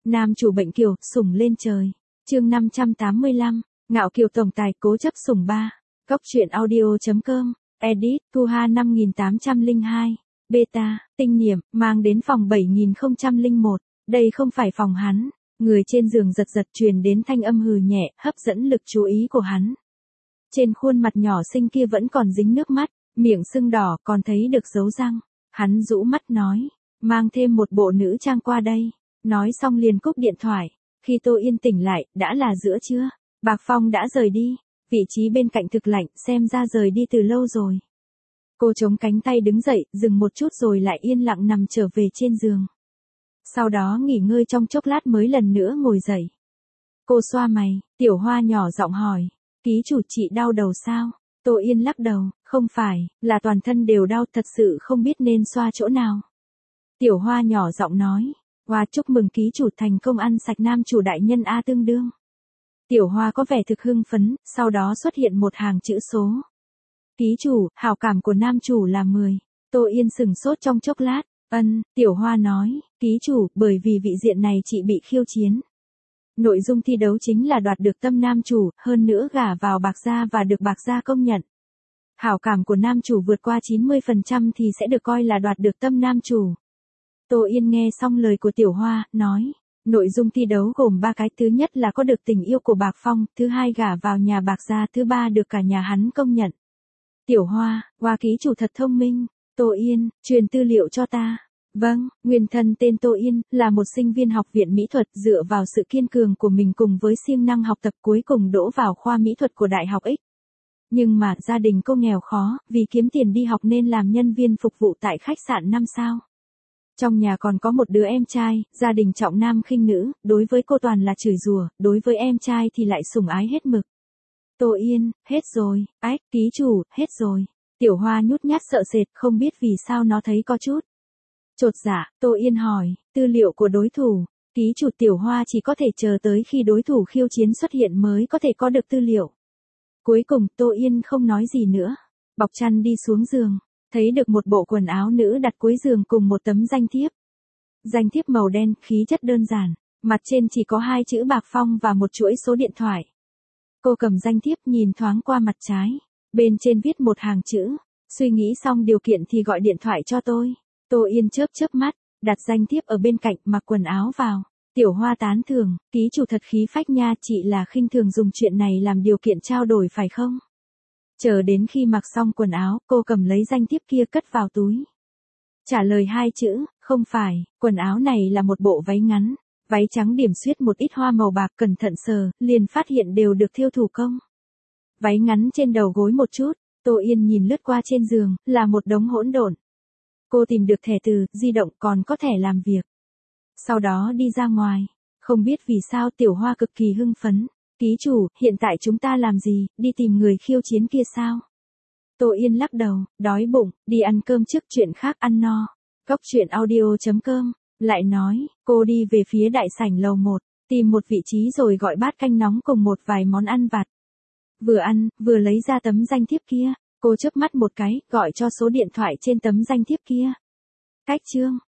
Nam chủ bệnh kiều, sủng lên trời. Chương 585, ngạo kiều tổng tài cố chấp sủng 3. Góc truyện audio.com, edit, Thu Hà 5802. Beta, tinh niệm, mang đến phòng 7001. Đây không phải phòng hắn. Người trên giường giật giật truyền đến thanh âm hừ nhẹ, hấp dẫn lực chú ý của hắn. Trên khuôn mặt nhỏ xinh kia vẫn còn dính nước mắt, miệng sưng đỏ còn thấy được dấu răng. Hắn rũ mắt nói, mang thêm một bộ nữ trang qua đây. Nói xong liền cúp điện thoại. Khi Tô Yên tỉnh lại, đã là giữa trưa. Bạc Phong đã rời đi. Vị trí bên cạnh thực lạnh, xem ra rời đi từ lâu rồi. Cô chống cánh tay đứng dậy, dừng một chút rồi lại yên lặng nằm trở về trên giường. Sau đó nghỉ ngơi trong chốc lát mới lần nữa ngồi dậy. Cô xoa mày, Tiểu Hoa nhỏ giọng hỏi, ký chủ chị đau đầu sao? Tô Yên lắc đầu, không phải, là toàn thân đều đau, thật sự không biết nên xoa chỗ nào. Tiểu Hoa nhỏ giọng nói, Hoa chúc mừng ký chủ thành công ăn sạch nam chủ đại nhân A tương đương. Tiểu Hoa có vẻ thực hưng phấn, sau đó xuất hiện một hàng chữ số. Ký chủ, hảo cảm của nam chủ là 10. Tô Yên sừng sốt trong chốc lát, Tiểu Hoa nói, ký chủ, bởi vì vị diện này chị bị khiêu chiến. Nội dung thi đấu chính là đoạt được tâm nam chủ, hơn nữa gả vào Bạc Gia và được Bạc Gia công nhận. Hảo cảm của nam chủ vượt qua 90% thì sẽ được coi là đoạt được tâm nam chủ. Tô Yên nghe xong lời của Tiểu Hoa, nói, nội dung thi đấu gồm 3 cái, thứ nhất là có được tình yêu của Bạc Phong, thứ hai gả vào nhà Bạc Gia, thứ ba được cả nhà hắn công nhận. Tiểu Hoa, Hoa ký chủ thật thông minh. Tô Yên, truyền tư liệu cho ta. Vâng, nguyên thân tên Tô Yên, là một sinh viên học viện mỹ thuật, dựa vào sự kiên cường của mình cùng với siêng năng học tập cuối cùng đỗ vào khoa mỹ thuật của Đại học X. Nhưng mà gia đình cô nghèo khó, vì kiếm tiền đi học nên làm nhân viên phục vụ tại khách sạn 5 sao. Trong nhà còn có một đứa em trai, gia đình trọng nam khinh nữ, đối với cô toàn là chửi rủa, đối với em trai thì lại sủng ái hết mực. Tô Yên, hết rồi, ký chủ, hết rồi. Tiểu Hoa nhút nhát sợ sệt, không biết vì sao nó thấy có chút chột dạ. Tô Yên hỏi, tư liệu của đối thủ. Ký chủ, Tiểu Hoa chỉ có thể chờ tới khi đối thủ khiêu chiến xuất hiện mới có thể có được tư liệu. Cuối cùng, Tô Yên không nói gì nữa. Bọc chăn đi xuống giường, thấy được một bộ quần áo nữ đặt cuối giường cùng một tấm danh thiếp. Danh thiếp màu đen, khí chất đơn giản, mặt trên chỉ có 2 chữ Bạc Phong và một chuỗi số điện thoại. Cô cầm danh thiếp nhìn thoáng qua mặt trái. Bên trên viết một hàng chữ, suy nghĩ xong điều kiện thì gọi điện thoại cho tôi. Tô Yên chớp chớp mắt, đặt danh thiếp ở bên cạnh, mặc quần áo vào. Tiểu Hoa tán thưởng, ký chủ thật khí phách nha, chị là khinh thường dùng chuyện này làm điều kiện trao đổi phải không? Chờ đến khi mặc xong quần áo, cô cầm lấy danh thiếp kia cất vào túi. Trả lời 2 chữ, không phải, quần áo này là một bộ váy ngắn, váy trắng điểm xuyết một ít hoa màu bạc, cẩn thận sờ, liền phát hiện đều được thêu thủ công. Váy ngắn trên đầu gối một chút, Tô Yên nhìn lướt qua trên giường, là một đống hỗn độn. Cô tìm được thẻ từ, di động, còn có thẻ làm việc. Sau đó đi ra ngoài, không biết vì sao Tiểu Hoa cực kỳ hưng phấn. Ký chủ, hiện tại chúng ta làm gì, đi tìm người khiêu chiến kia sao? Tô Yên lắc đầu, đói bụng, đi ăn cơm trước, chuyện khác ăn no. Góc truyện audio.com, lại nói, cô đi về phía đại sảnh lầu 1, tìm một vị trí rồi gọi bát canh nóng cùng một vài món ăn vặt. Vừa ăn, vừa lấy ra tấm danh thiếp kia, cô chớp mắt một cái, gọi cho số điện thoại trên tấm danh thiếp kia. Cách chương.